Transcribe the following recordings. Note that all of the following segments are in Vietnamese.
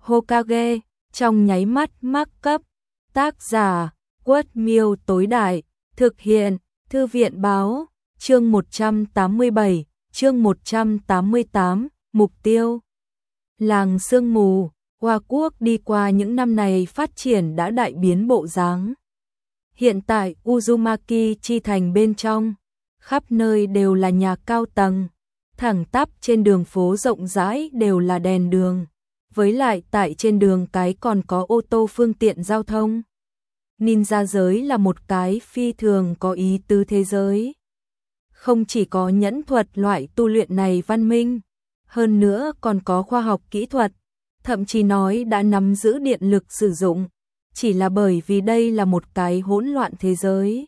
Hokage, trong nháy mắt mắc cấp. Tác giả, Quất Miêu tối đại, thực hiện, Thư viện báo, chương 187, chương 188, mục tiêu. Làng sương mù, Hoa Quốc đi qua những năm này phát triển đã đại biến bộ dáng. Hiện tại Uzumaki chi thành bên trong, khắp nơi đều là nhà cao tầng, thẳng tắp trên đường phố rộng rãi đều là đèn đường. Với lại tại trên đường cái còn có ô tô phương tiện giao thông. Ninja giới là một cái phi thường có ý tứ thế giới. Không chỉ có nhẫn thuật loại tu luyện này văn minh, hơn nữa còn có khoa học kỹ thuật, thậm chí nói đã nắm giữ điện lực sử dụng, chỉ là bởi vì đây là một cái hỗn loạn thế giới.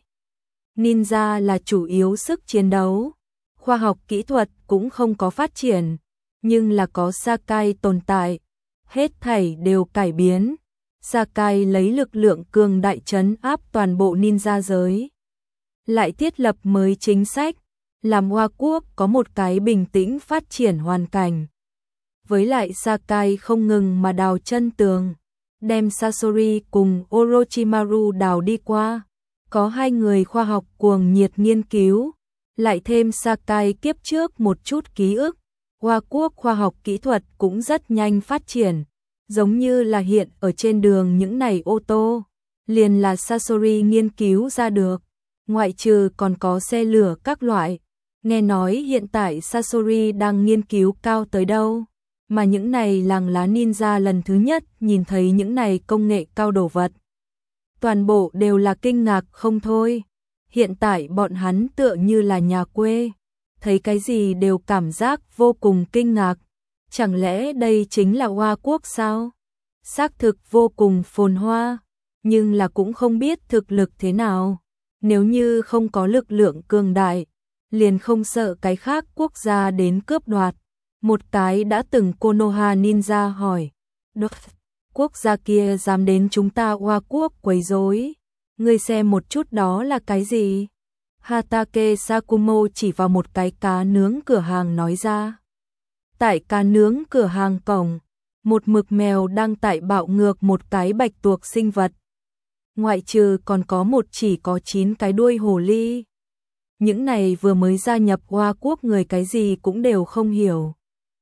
Ninja là chủ yếu sức chiến đấu, khoa học kỹ thuật cũng không có phát triển, nhưng là có Sakai tồn tại, hết thảy đều cải biến. Sakai lấy lực lượng cường đại trấn áp toàn bộ ninja giới. Lại thiết lập mới chính sách, làm Hoa Quốc có một cái bình tĩnh phát triển hoàn cảnh. Với lại Sakai không ngừng mà đào chân tường, đem Sasori cùng Orochimaru đào đi qua. Có hai người khoa học cuồng nhiệt nghiên cứu, lại thêm Sakai kiếp trước một chút ký ức. Hoa Quốc khoa học kỹ thuật cũng rất nhanh phát triển. Giống như là hiện ở trên đường những này ô tô, liền là Sasori nghiên cứu ra được, ngoại trừ còn có xe lửa các loại. Nghe nói hiện tại Sasori đang nghiên cứu cao tới đâu, mà những này làng lá ninja lần thứ nhất nhìn thấy những này công nghệ cao đồ vật. Toàn bộ đều là kinh ngạc không thôi, hiện tại bọn hắn tựa như là nhà quê, thấy cái gì đều cảm giác vô cùng kinh ngạc. Chẳng lẽ đây chính là Hoa Quốc sao? Xác thực vô cùng phồn hoa, nhưng là cũng không biết thực lực thế nào. Nếu như không có lực lượng cường đại, liền không sợ cái khác quốc gia đến cướp đoạt. Một cái đã từng Konoha ninja hỏi, quốc gia kia dám đến chúng ta Hoa Quốc quấy rối, ngươi xem một chút đó là cái gì? Hatake Sakumo chỉ vào một cái cá nướng cửa hàng nói ra. Tại cá nướng cửa hàng cổng, một mực mèo đang tại bạo ngược một cái bạch tuộc sinh vật. Ngoại trừ còn có một chỉ có 9 cái đuôi hồ ly. Những này vừa mới gia nhập Hoa Quốc người cái gì cũng đều không hiểu.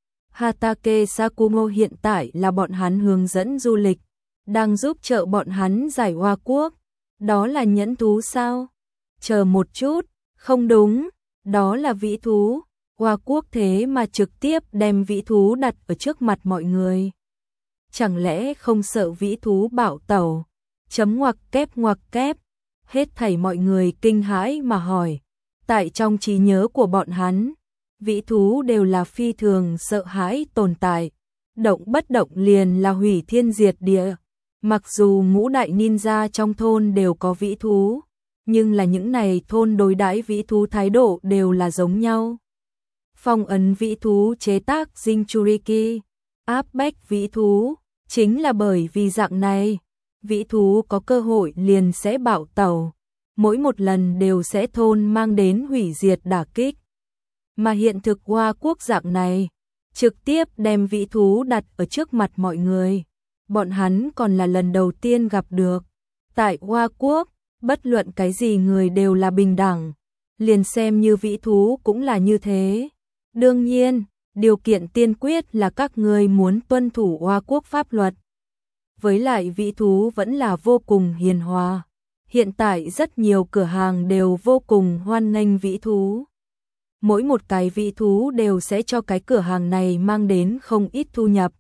Hatake Sakumo hiện tại là bọn hắn hướng dẫn du lịch, đang giúp trợ bọn hắn giải Hoa Quốc. Đó là nhẫn thú sao? Chờ một chút, không đúng, đó là vĩ thú. Hoa Quốc thế mà trực tiếp đem vĩ thú đặt ở trước mặt mọi người. Chẳng lẽ không sợ vĩ thú bạo tẩu? Chấm ngoặc kép. Hết thảy mọi người kinh hãi mà hỏi. Tại trong trí nhớ của bọn hắn, vĩ thú đều là phi thường sợ hãi tồn tại. Động bất động liền là hủy thiên diệt địa. Mặc dù ngũ đại ninja trong thôn đều có vĩ thú, nhưng là những này thôn đối đãi vĩ thú thái độ đều là giống nhau. Phong ấn vĩ thú chế tác Jinchuriki, áp bách vĩ thú, chính là bởi vì dạng này, vĩ thú có cơ hội liền sẽ bạo tẩu, mỗi một lần đều sẽ thôn mang đến hủy diệt đả kích. Mà hiện thực Hoa Quốc dạng này, trực tiếp đem vĩ thú đặt ở trước mặt mọi người, bọn hắn còn là lần đầu tiên gặp được. Tại Hoa Quốc, bất luận cái gì người đều là bình đẳng, liền xem như vĩ thú cũng là như thế. Đương nhiên, điều kiện tiên quyết là các người muốn tuân thủ Hoa Quốc pháp luật. Với lại vĩ thú vẫn là vô cùng hiền hòa. Hiện tại rất nhiều cửa hàng đều vô cùng hoan nghênh vĩ thú. Mỗi một cái vĩ thú đều sẽ cho cái cửa hàng này mang đến không ít thu nhập.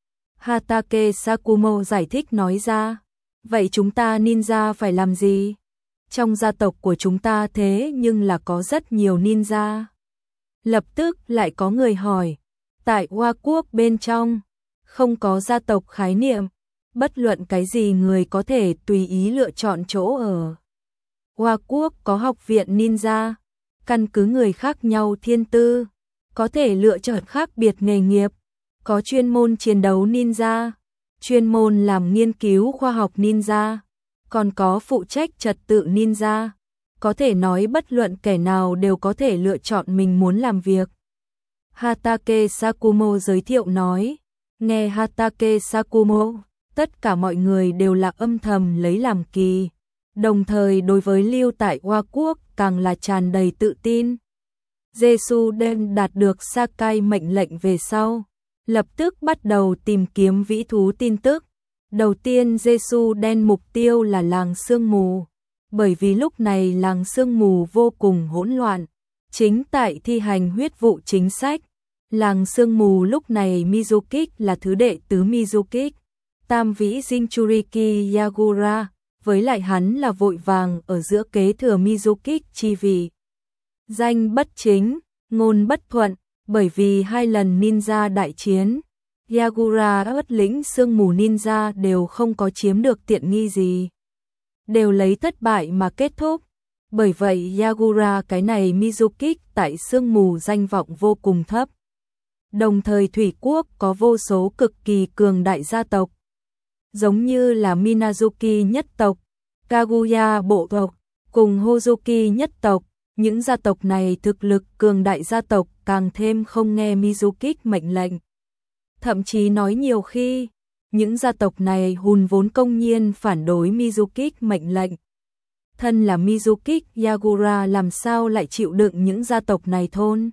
Hatake Sakumo giải thích nói ra. Vậy chúng ta ninja phải làm gì? Trong gia tộc của chúng ta thế nhưng là có rất nhiều ninja. Lập tức lại có người hỏi, tại Hoa Quốc bên trong, không có gia tộc khái niệm, bất luận cái gì người có thể tùy ý lựa chọn chỗ ở. Hoa Quốc có học viện ninja, căn cứ người khác nhau thiên tư, có thể lựa chọn khác biệt nghề nghiệp, có chuyên môn chiến đấu ninja, chuyên môn làm nghiên cứu khoa học ninja, còn có phụ trách trật tự ninja. Có thể nói bất luận kẻ nào đều có thể lựa chọn mình muốn làm việc. Hatake Sakumo giới thiệu nói, Nghe Hatake Sakumo, tất cả mọi người đều là âm thầm lấy làm kỳ, đồng thời đối với lưu tại Hoa Quốc càng là tràn đầy tự tin. Jesuden đạt được Sakai mệnh lệnh về sau, lập tức bắt đầu tìm kiếm vĩ thú tin tức. Đầu tiên Jesuden mục tiêu là làng sương mù, bởi vì lúc này làng sương mù vô cùng hỗn loạn, chính tại thi hành huyết vụ chính sách. Làng sương mù lúc này Mizukik là thứ đệ tứ Mizukik, tam vĩ Jinchuriki Yagura, với lại hắn là vội vàng ở giữa kế thừa Mizukik chi vì danh bất chính, ngôn bất thuận, bởi vì 2 lần ninja đại chiến, Yagura ất lĩnh sương mù ninja đều không có chiếm được tiện nghi gì, đều lấy thất bại mà kết thúc. Bởi vậy Yagura cái này Mizukik tại sương mù danh vọng vô cùng thấp. Đồng thời Thủy Quốc có vô số cực kỳ cường đại gia tộc, giống như là Minazuki nhất tộc, Kaguya bộ tộc, cùng Hozuki nhất tộc. Những gia tộc này thực lực cường đại gia tộc càng thêm không nghe Mizukik mệnh lệnh. Thậm chí nói nhiều khi, những gia tộc này hùn vốn công nhiên phản đối Mizukik mệnh lệnh. Thân là Mizukik, Yagura làm sao lại chịu đựng những gia tộc này thôn?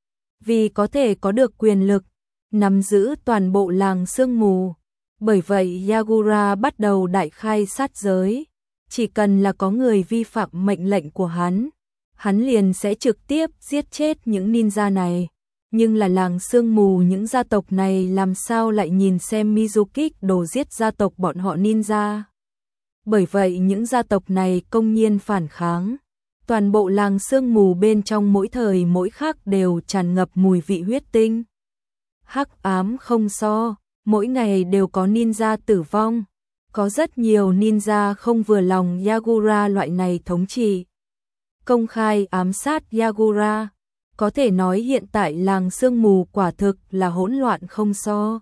Vì có thể có được quyền lực, nắm giữ toàn bộ làng sương mù. Bởi vậy Yagura bắt đầu đại khai sát giới. Chỉ cần là có người vi phạm mệnh lệnh của hắn liền sẽ trực tiếp giết chết những ninja này. Nhưng là làng sương mù những gia tộc này làm sao lại nhìn xem Mizukik đồ giết gia tộc bọn họ ninja. Bởi vậy những gia tộc này công nhiên phản kháng. Toàn bộ làng sương mù bên trong mỗi thời mỗi khắc đều tràn ngập mùi vị huyết tinh. Hắc ám không so, mỗi ngày đều có ninja tử vong. Có rất nhiều ninja không vừa lòng Yagura loại này thống trị, công khai ám sát Yagura. Có thể nói hiện tại làng sương mù quả thực là hỗn loạn không so.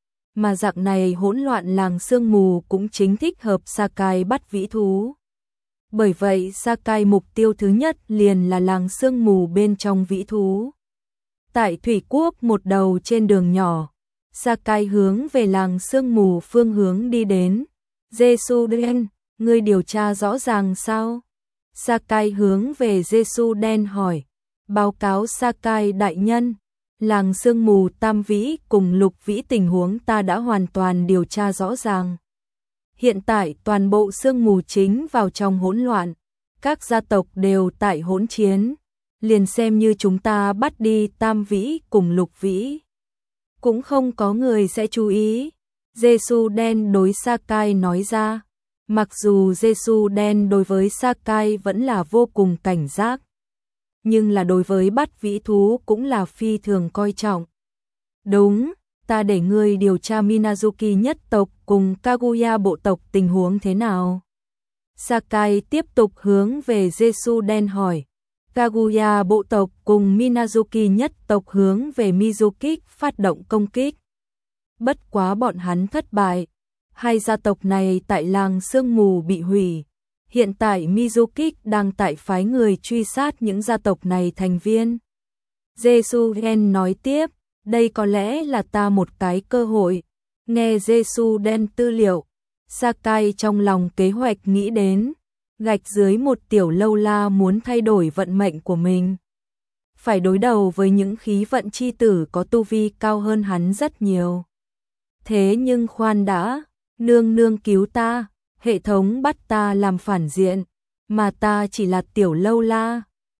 Mà dạng này hỗn loạn làng sương mù cũng chính thích hợp Sakai bắt vĩ thú. Bởi vậy Sakai mục tiêu thứ nhất liền là làng sương mù bên trong vĩ thú. Tại Thủy Quốc một đầu trên đường nhỏ, Sakai hướng về làng sương mù phương hướng đi đến. Jesuden, ngươi điều tra rõ ràng sao? Sakai hướng về Jesuden hỏi. Báo cáo Sakai đại nhân, làng sương mù tam vĩ cùng lục vĩ tình huống ta đã hoàn toàn điều tra rõ ràng. Hiện tại toàn bộ sương mù chính vào trong hỗn loạn, các gia tộc đều tại hỗn chiến, liền xem như chúng ta bắt đi tam vĩ cùng lục vĩ, cũng không có người sẽ chú ý. Jesuden đối Sakai nói ra, mặc dù Jesuden đối với Sakai vẫn là vô cùng cảnh giác, nhưng là đối với bắt vĩ thú cũng là phi thường coi trọng. Đúng, ta để ngươi điều tra Minazuki nhất tộc cùng Kaguya bộ tộc tình huống thế nào. Sakai tiếp tục hướng về Jesuden hỏi. Kaguya bộ tộc cùng Minazuki nhất tộc hướng về Mizukik phát động công kích. Bất quá bọn hắn thất bại. Hai gia tộc này tại làng sương mù bị hủy. Hiện tại Mizukik đang tại phái người truy sát những gia tộc này thành viên. Jesuden nói tiếp, đây có lẽ là ta một cái cơ hội. Nghe Jesuden tư liệu, Sakai trong lòng kế hoạch nghĩ đến, gạch dưới một tiểu lâu la muốn thay đổi vận mệnh của mình. Phải đối đầu với những khí vận chi tử có tu vi cao hơn hắn rất nhiều. Thế nhưng khoan đã, nương nương cứu ta, hệ thống bắt ta làm phản diện, mà ta chỉ là tiểu lâu la.